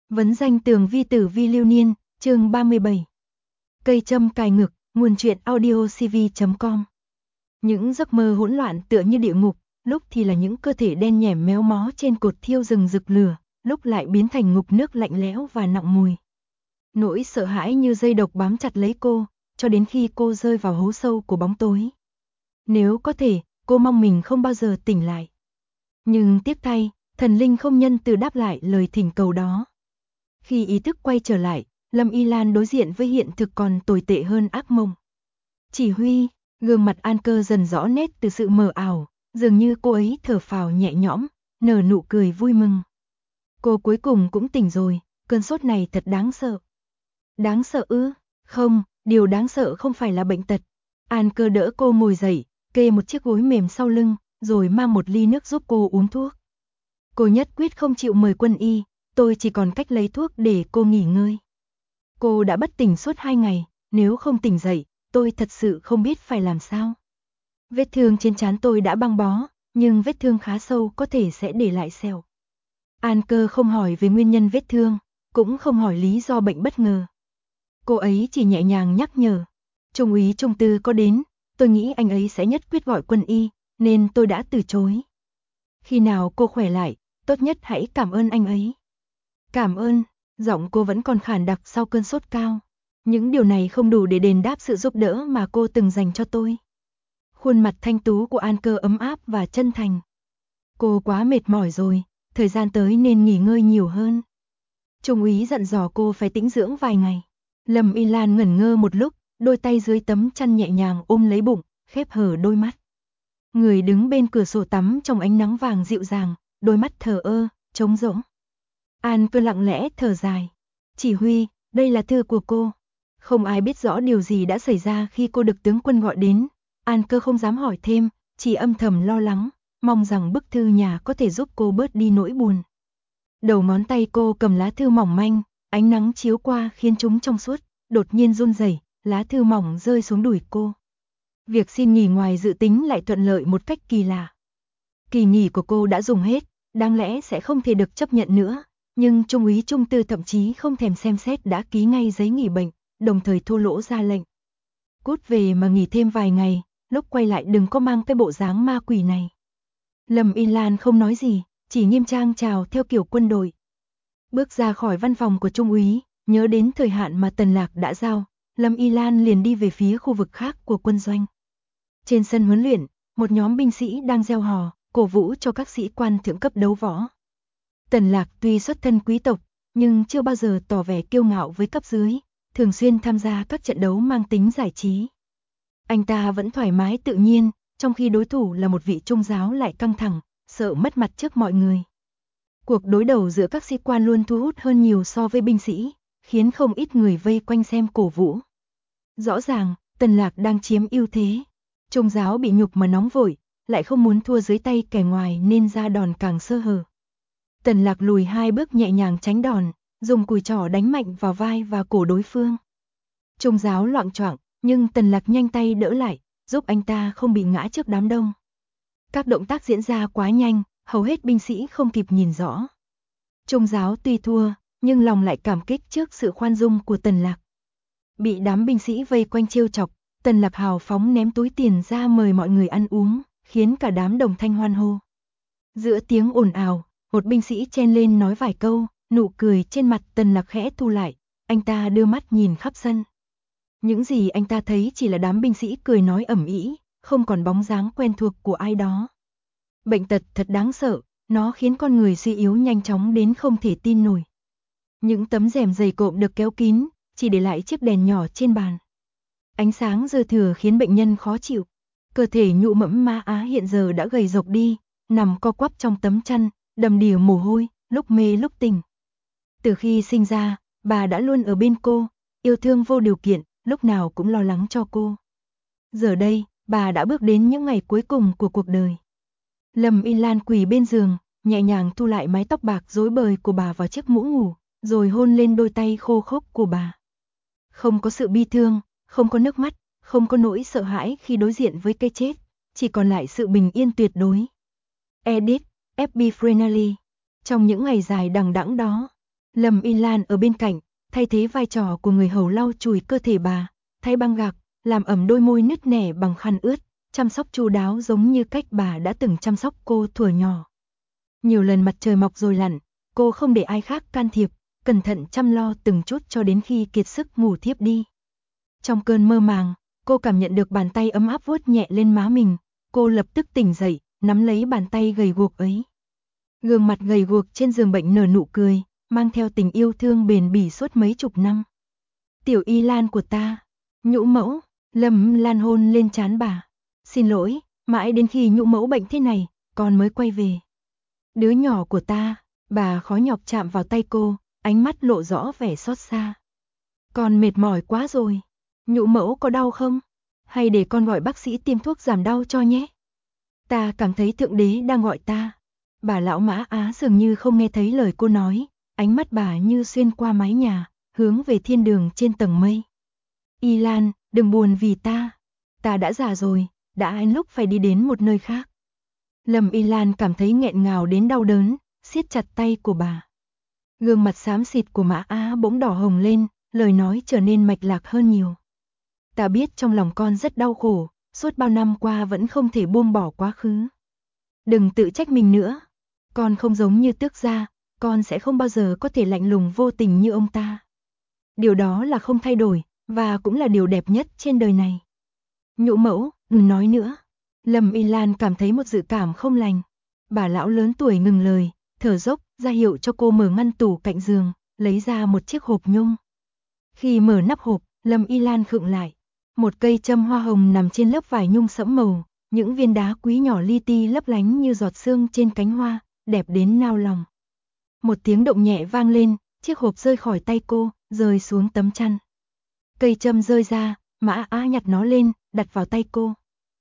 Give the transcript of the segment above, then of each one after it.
Vấn danh tường vi tử vi lưu niên, chương 37. Cây châm cài ngực, nguồn truyện audio cv.com. Những giấc mơ hỗn loạn tựa như địa ngục, lúc thì là những cơ thể đen nhẻm méo mó trên cột thiêu rừng rực lửa, lúc lại biến thành ngục nước lạnh lẽo và nặng mùi. Nỗi sợ hãi như dây độc bám chặt lấy cô, cho đến khi cô rơi vào hố sâu của bóng tối. Nếu có thể, cô mong mình không bao giờ tỉnh lại. Nhưng tiếc thay, thần linh không nhân từ đáp lại lời thỉnh cầu đó. Khi ý thức quay trở lại, Lâm Y Lan đối diện với hiện thực còn tồi tệ hơn ác mộng. Chỉ huy, gương mặt An Cơ dần rõ nét từ sự mờ ảo, dường như cô ấy thở phào nhẹ nhõm, nở nụ cười vui mừng. Cô cuối cùng cũng tỉnh rồi, cơn sốt này thật đáng sợ. Đáng sợ ư? Không, điều đáng sợ không phải là bệnh tật. An Cơ đỡ cô ngồi dậy, kê một chiếc gối mềm sau lưng, rồi mang một ly nước giúp cô uống thuốc. Cô nhất quyết không chịu mời quân y, tôi chỉ còn cách lấy thuốc để cô nghỉ ngơi. Cô đã bất tỉnh suốt 2 ngày, nếu không tỉnh dậy, tôi thật sự không biết phải làm sao. Vết thương trên trán tôi đã băng bó, nhưng vết thương khá sâu có thể sẽ để lại sẹo. An Cơ không hỏi về nguyên nhân vết thương, cũng không hỏi lý do bệnh bất ngờ. Cô ấy chỉ nhẹ nhàng nhắc nhở. Trung úy Trung Tư có đến, tôi nghĩ anh ấy sẽ nhất quyết gọi quân y, nên tôi đã từ chối. Khi nào cô khỏe lại, tốt nhất hãy cảm ơn anh ấy. Cảm ơn, giọng cô vẫn còn khản đặc sau cơn sốt cao. Những điều này không đủ để đền đáp sự giúp đỡ mà cô từng dành cho tôi. Khuôn mặt thanh tú của An Cơ ấm áp và chân thành. Cô quá mệt mỏi rồi, thời gian tới nên nghỉ ngơi nhiều hơn. Trung úy dặn dò cô phải tĩnh dưỡng vài ngày. Lâm Y Lan ngẩn ngơ một lúc, đôi tay dưới tấm chăn nhẹ nhàng ôm lấy bụng, khép hờ đôi mắt. Người đứng bên cửa sổ tắm trong ánh nắng vàng dịu dàng, đôi mắt thờ ơ, trống rỗng. An Cơ lặng lẽ thở dài. Chỉ huy, đây là thư của cô. Không ai biết rõ điều gì đã xảy ra khi cô được tướng quân gọi đến. An Cơ không dám hỏi thêm, chỉ âm thầm lo lắng, mong rằng bức thư nhà có thể giúp cô bớt đi nỗi buồn. Đầu ngón tay cô cầm lá thư mỏng manh, ánh nắng chiếu qua khiến chúng trong suốt, đột nhiên run rẩy, lá thư mỏng rơi xuống đùi cô. Việc xin nghỉ ngoài dự tính lại thuận lợi một cách kỳ lạ. Kỳ nghỉ của cô đã dùng hết, đáng lẽ sẽ không thể được chấp nhận nữa, nhưng Trung úy Trung Tư thậm chí không thèm xem xét đã ký ngay giấy nghỉ bệnh, đồng thời thô lỗ ra lệnh. Cút về mà nghỉ thêm vài ngày, lúc quay lại đừng có mang cái bộ dáng ma quỷ này. Lâm Y Lan không nói gì, chỉ nghiêm trang chào theo kiểu quân đội. Bước ra khỏi văn phòng của Trung úy, nhớ đến thời hạn mà Tần Lạc đã giao, Lâm Y Lan liền đi về phía khu vực khác của quân doanh. Trên sân huấn luyện, một nhóm binh sĩ đang reo hò, cổ vũ cho các sĩ quan thượng cấp đấu võ. Tần Lạc tuy xuất thân quý tộc, nhưng chưa bao giờ tỏ vẻ kiêu ngạo với cấp dưới, thường xuyên tham gia các trận đấu mang tính giải trí. Anh ta vẫn thoải mái tự nhiên, trong khi đối thủ là một vị trung giáo lại căng thẳng, sợ mất mặt trước mọi người. Cuộc đối đầu giữa các sĩ quan luôn thu hút hơn nhiều so với binh sĩ, khiến không ít người vây quanh xem cổ vũ. Rõ ràng, Tần Lạc đang chiếm ưu thế. Trung giáo bị nhục mà nóng vội, lại không muốn thua dưới tay kẻ ngoài nên ra đòn càng sơ hở. Tần Lạc lùi 2 bước nhẹ nhàng tránh đòn, dùng cùi trỏ đánh mạnh vào vai và cổ đối phương. Trung giáo loạng choạng, nhưng Tần Lạc nhanh tay đỡ lại, giúp anh ta không bị ngã trước đám đông. Các động tác diễn ra quá nhanh, hầu hết binh sĩ không kịp nhìn rõ. Trung giáo tuy thua, nhưng lòng lại cảm kích trước sự khoan dung của Tần Lạc. Bị đám binh sĩ vây quanh trêu chọc, Tần Lạc hào phóng ném túi tiền ra mời mọi người ăn uống, khiến cả đám đồng thanh hoan hô. Giữa tiếng ồn ào, một binh sĩ chen lên nói vài câu, nụ cười trên mặt Tần Lạc khẽ thu lại, anh ta đưa mắt nhìn khắp sân. Những gì anh ta thấy chỉ là đám binh sĩ cười nói ầm ĩ, không còn bóng dáng quen thuộc của ai đó. Bệnh tật thật đáng sợ, nó khiến con người suy yếu nhanh chóng đến không thể tin nổi. Những tấm rèm dày cộm được kéo kín, chỉ để lại chiếc đèn nhỏ trên bàn. Ánh sáng dư thừa khiến bệnh nhân khó chịu. Cơ thể nhụ mẫm Ma Á hiện giờ đã gầy rộc đi, nằm co quắp trong tấm chăn, đầm đìa mồ hôi, lúc mê lúc tỉnh. Từ khi sinh ra, bà đã luôn ở bên cô, yêu thương vô điều kiện, lúc nào cũng lo lắng cho cô. Giờ đây, bà đã bước đến những ngày cuối cùng của cuộc đời. Lâm Y Lan quỳ bên giường, nhẹ nhàng thu lại mái tóc bạc rối bời của bà vào chiếc mũ ngủ, rồi hôn lên đôi tay khô khốc của bà. Không có sự bi thương, không có nước mắt, không có nỗi sợ hãi khi đối diện với cái chết, chỉ còn lại sự bình yên tuyệt đối. Edith, F.B. Frenally. Trong những ngày dài đằng đẵng đó, Lâm Y Lan ở bên cạnh, thay thế vai trò của người hầu lau chùi cơ thể bà, thay băng gạc, làm ẩm đôi môi nứt nẻ bằng khăn ướt, chăm sóc chu đáo giống như cách bà đã từng chăm sóc cô thuở nhỏ. Nhiều lần mặt trời mọc rồi lặn, cô không để ai khác can thiệp, cẩn thận chăm lo từng chút cho đến khi kiệt sức ngủ thiếp đi. Trong cơn mơ màng, cô cảm nhận được bàn tay ấm áp vuốt nhẹ lên má mình, cô lập tức tỉnh dậy, nắm lấy bàn tay gầy guộc ấy. Gương mặt gầy guộc trên giường bệnh nở nụ cười, mang theo tình yêu thương bền bỉ suốt mấy chục năm. Tiểu Y Lan của ta, Nhũ mẫu, Lâm Lan hôn lên trán bà. Xin lỗi, mãi đến khi Nhũ mẫu bệnh thế này, con mới quay về. Đứa nhỏ của ta, bà khó nhọc chạm vào tay cô, ánh mắt lộ rõ vẻ xót xa. Con mệt mỏi quá rồi, Nhũ mẫu có đau không? Hay để con gọi bác sĩ tiêm thuốc giảm đau cho nhé. Ta cảm thấy Thượng Đế đang gọi ta. Bà lão Mã Á dường như không nghe thấy lời cô nói, ánh mắt bà như xuyên qua mái nhà, hướng về thiên đường trên tầng mây. Y Lan, đừng buồn vì ta. Ta đã già rồi, đã đến lúc phải đi đến một nơi khác. Lâm Y Lan cảm thấy nghẹn ngào đến đau đớn, siết chặt tay của bà. Gương mặt xám xịt của Mã Á bỗng đỏ hồng lên, lời nói trở nên mạch lạc hơn nhiều. Ta biết trong lòng con rất đau khổ, suốt bao năm qua vẫn không thể buông bỏ quá khứ. Đừng tự trách mình nữa. Con không giống như Tước gia, con sẽ không bao giờ có thể lạnh lùng vô tình như ông ta. Điều đó là không thay đổi, và cũng là điều đẹp nhất trên đời này. Nhũ mẫu, đừng nói nữa. Lâm Y Lan cảm thấy một dự cảm không lành. Bà lão lớn tuổi ngừng lời, thở dốc, ra hiệu cho cô mở ngăn tủ cạnh giường, lấy ra một chiếc hộp nhung. Khi mở nắp hộp, Lâm Y Lan khựng lại. Một cây châm hoa hồng nằm trên lớp vải nhung sẫm màu, những viên đá quý nhỏ li ti lấp lánh như giọt sương trên cánh hoa, đẹp đến nao lòng. Một tiếng động nhẹ vang lên, chiếc hộp rơi khỏi tay cô, rơi xuống tấm chăn. Cây châm rơi ra, Mã Á nhặt nó lên, đặt vào tay cô.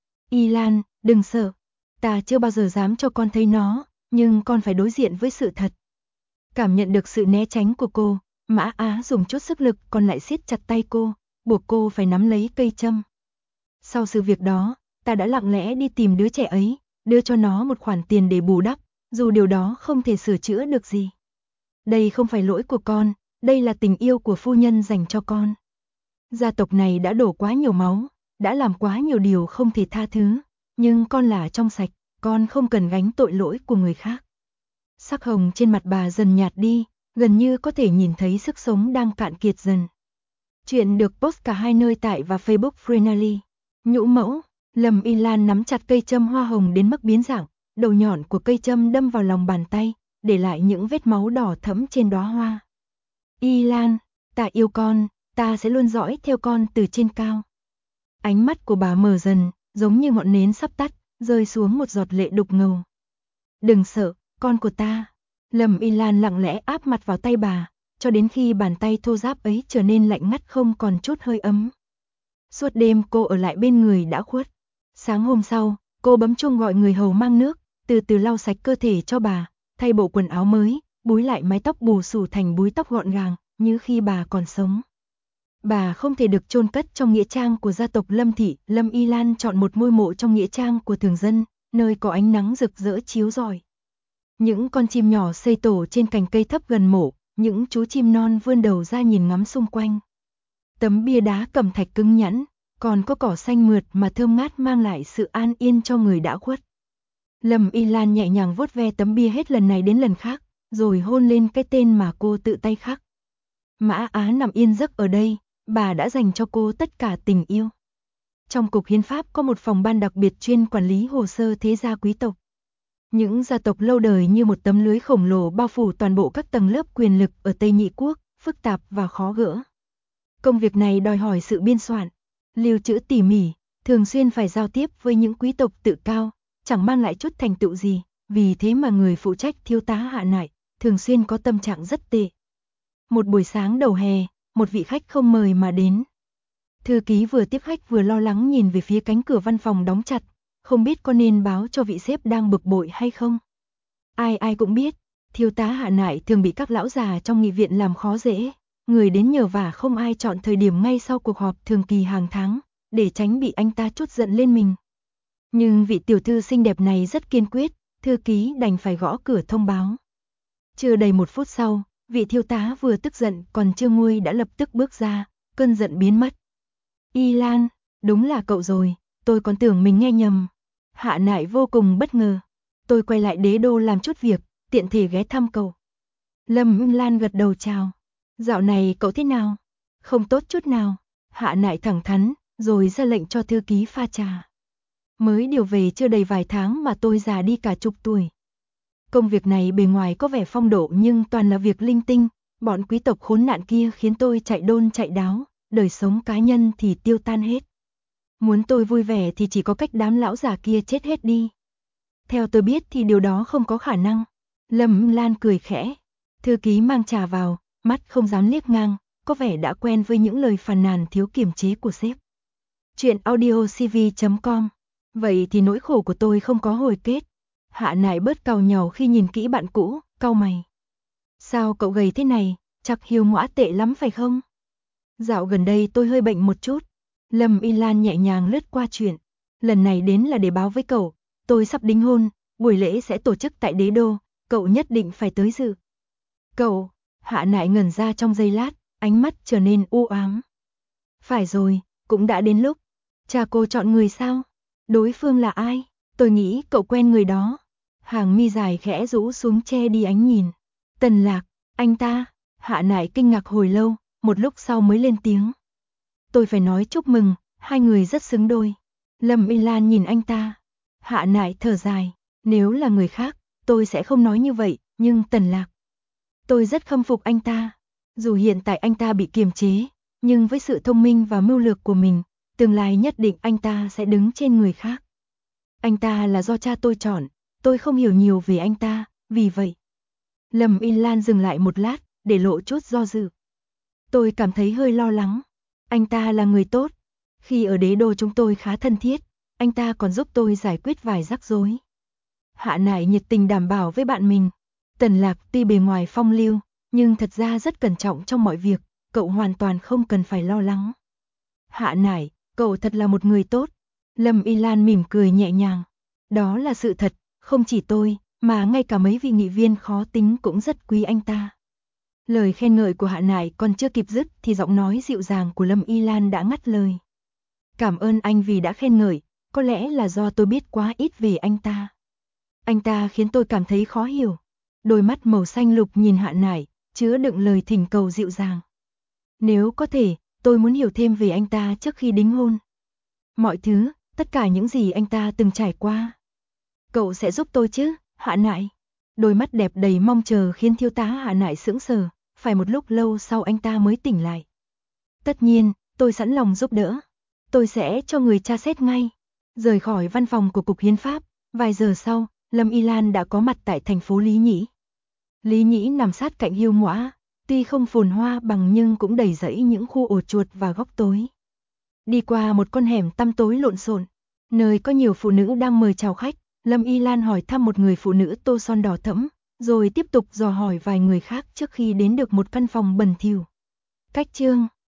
Y Lan, đừng sợ. Ta chưa bao giờ dám cho con thấy nó, nhưng con phải đối diện với sự thật. Cảm nhận được sự né tránh của cô, Mã Á dùng chút sức lực còn lại siết chặt tay cô, buộc cô phải nắm lấy cây châm. Sau sự việc đó, ta đã lặng lẽ đi tìm đứa trẻ ấy, đưa cho nó một khoản tiền để bù đắp, dù điều đó không thể sửa chữa được gì. Đây không phải lỗi của con, đây là tình yêu của phu nhân dành cho con. Gia tộc này đã đổ quá nhiều máu, đã làm quá nhiều điều không thể tha thứ, nhưng con là trong sạch, con không cần gánh tội lỗi của người khác. Sắc hồng trên mặt bà dần nhạt đi, gần như có thể nhìn thấy sức sống đang cạn kiệt dần. Chuyện được post cả hai nơi tại và Facebook Freenally. Nhũ mẫu, Lâm Y Lan nắm chặt cây châm hoa hồng đến mức biến dạng, đầu nhọn của cây châm đâm vào lòng bàn tay, để lại những vết máu đỏ thẫm trên đóa hoa. Y Lan, ta yêu con, ta sẽ luôn dõi theo con từ trên cao. Ánh mắt của bà mờ dần, giống như ngọn nến sắp tắt, rơi xuống một giọt lệ đục ngầu. Đừng sợ, con của ta. Lâm Y Lan lặng lẽ áp mặt vào tay bà, cho đến khi bàn tay thô ráp ấy trở nên lạnh ngắt không còn chút hơi ấm. Suốt đêm cô ở lại bên người đã khuất. Sáng hôm sau, cô bấm chuông gọi người hầu mang nước, từ từ lau sạch cơ thể cho bà, thay bộ quần áo mới, búi lại mái tóc bù xù thành búi tóc gọn gàng, như khi bà còn sống. Bà không thể được chôn cất trong nghĩa trang của gia tộc Lâm thị, Lâm Y Lan chọn một ngôi mộ trong nghĩa trang của thường dân, nơi có ánh nắng rực rỡ chiếu rọi. Những con chim nhỏ xây tổ trên cành cây thấp gần mộ, những chú chim non vươn đầu ra nhìn ngắm xung quanh. Tấm bia đá cẩm thạch cứng nhẵn, còn có cỏ xanh mượt mà thơm ngát mang lại sự an yên cho người đã khuất. Lâm Y Lan nhẹ nhàng vuốt ve tấm bia hết lần này đến lần khác, rồi hôn lên cái tên mà cô tự tay khắc. Mã Á nằm yên giấc ở đây, bà đã dành cho cô tất cả tình yêu. Trong Cục Hiến pháp có một phòng ban đặc biệt chuyên quản lý hồ sơ thế gia quý tộc. Những gia tộc lâu đời như một tấm lưới khổng lồ bao phủ toàn bộ các tầng lớp quyền lực ở Tây Nhị Quốc, phức tạp và khó gỡ. Công việc này đòi hỏi sự biên soạn, lưu trữ tỉ mỉ, thường xuyên phải giao tiếp với những quý tộc tự cao, chẳng mang lại chút thành tựu gì, vì thế mà người phụ trách thiếu tá Hạ Nại, thường xuyên có tâm trạng rất tệ. Một buổi sáng đầu hè, một vị khách không mời mà đến. Thư ký vừa tiếp khách vừa lo lắng nhìn về phía cánh cửa văn phòng đóng chặt, không biết có nên báo cho vị sếp đang bực bội hay không. Ai cũng biết, thiếu tá Hạ Nại thường bị các lão già trong nghị viện làm khó dễ, người đến nhờ vả không ai chọn thời điểm ngay sau cuộc họp thường kỳ hàng tháng, để tránh bị anh ta trút giận lên mình. Nhưng vị tiểu thư xinh đẹp này rất kiên quyết, thư ký đành phải gõ cửa thông báo. Chưa đầy 1 phút sau, Vị thiếu tá vừa tức giận còn chưa nguôi đã lập tức bước ra, cơn giận biến mất. Y Lan, đúng là cậu rồi, tôi còn tưởng mình nghe nhầm. Hạ Nại vô cùng bất ngờ. Tôi quay lại Đế Đô làm chút việc, tiện thể ghé thăm cậu. Lâm Lan gật đầu chào. Dạo này cậu thế nào? Không tốt chút nào. Hạ Nại thẳng thắn, rồi ra lệnh cho thư ký pha trà. Mới điều về chưa đầy vài tháng mà tôi già đi cả chục tuổi. Công việc này bề ngoài có vẻ phong độ nhưng toàn là việc linh tinh, bọn quý tộc khốn nạn kia khiến tôi chạy đôn chạy đáo, đời sống cá nhân thì tiêu tan hết. Muốn tôi vui vẻ thì chỉ có cách đám lão già kia chết hết đi. Theo tôi biết thì điều đó không có khả năng. Lâm Lan cười khẽ. Thư ký mang trà vào, mắt không dám liếc ngang, có vẻ đã quen với những lời phàn nàn thiếu kiềm chế của sếp. Chuyện audiocv.com. Vậy thì nỗi khổ của tôi không có hồi kết. Hạ Nại bớt càu nhàu khi nhìn kỹ bạn cũ, cau mày. Sao cậu gầy thế này, chắc hiu ngõa tệ lắm phải không? Dạo gần đây tôi hơi bệnh một chút. Lâm Y Lan nhẹ nhàng lướt qua chuyện. Lần này đến là để báo với cậu, tôi sắp đính hôn, buổi lễ sẽ tổ chức tại Đế Đô, cậu nhất định phải tới dự. Cậu, Hạ Nại ngẩn ra trong giây lát, ánh mắt trở nên u ám. Phải rồi, cũng đã đến lúc. Cha cô chọn người sao? Đối phương là ai? Tôi nghĩ cậu quen người đó. Hàng mi dài khẽ rũ xuống che đi ánh nhìn. Tần Lạc, anh ta. Hạ Nại kinh ngạc hồi lâu, một lúc sau mới lên tiếng. Tôi phải nói chúc mừng, hai người rất xứng đôi. Lâm Y Lan nhìn anh ta. Hạ Nại thở dài, nếu là người khác, tôi sẽ không nói như vậy, nhưng Tần Lạc. Tôi rất khâm phục anh ta. Dù hiện tại anh ta bị kiềm chế, nhưng với sự thông minh và mưu lược của mình, tương lai nhất định anh ta sẽ đứng trên người khác. Anh ta là do cha tôi chọn, tôi không hiểu nhiều về anh ta, vì vậy. Lâm Y Lan dừng lại một lát, để lộ chút do dự. Tôi cảm thấy hơi lo lắng. Anh ta là người tốt. Khi ở Đế Đô chúng tôi khá thân thiết, anh ta còn giúp tôi giải quyết vài rắc rối. Hạ Nại nhiệt tình đảm bảo với bạn mình. Tần Lạc tuy bề ngoài phong lưu, nhưng thật ra rất cẩn trọng trong mọi việc, cậu hoàn toàn không cần phải lo lắng. Hạ Nại, cậu thật là một người tốt. Lâm Y Lan mỉm cười nhẹ nhàng. Đó là sự thật, không chỉ tôi, mà ngay cả mấy vị nghị viên khó tính cũng rất quý anh ta. Lời khen ngợi của Hạ Nại còn chưa kịp dứt thì giọng nói dịu dàng của Lâm Y Lan đã ngắt lời. Cảm ơn anh vì đã khen ngợi, có lẽ là do tôi biết quá ít về anh ta. Anh ta khiến tôi cảm thấy khó hiểu. Đôi mắt màu xanh lục nhìn Hạ Nại, chứa đựng lời thỉnh cầu dịu dàng. Nếu có thể, tôi muốn hiểu thêm về anh ta trước khi đính hôn. Mọi thứ, tất cả những gì anh ta từng trải qua. Cậu sẽ giúp tôi chứ, Hạ Nại? Đôi mắt đẹp đầy mong chờ khiến thiếu tá Hạ Nại sững sờ, phải một lúc lâu sau anh ta mới tỉnh lại. Tất nhiên, tôi sẵn lòng giúp đỡ. Tôi sẽ cho người tra xét ngay. Rời khỏi văn phòng của Cục Hiến pháp, vài giờ sau, Lâm Y Lan đã có mặt tại thành phố Lý Nhĩ. Lý Nhĩ nằm sát cạnh Hiêu Ngõa, tuy không phồn hoa bằng nhưng cũng đầy rẫy những khu ổ chuột và góc tối. Đi qua một con hẻm tăm tối lộn xộn, nơi có nhiều phụ nữ đang mời chào khách, Lâm Y Lan hỏi thăm một người phụ nữ tô son đỏ thẫm, rồi tiếp tục dò hỏi vài người khác trước khi đến được một căn phòng bẩn thỉu. Cách chương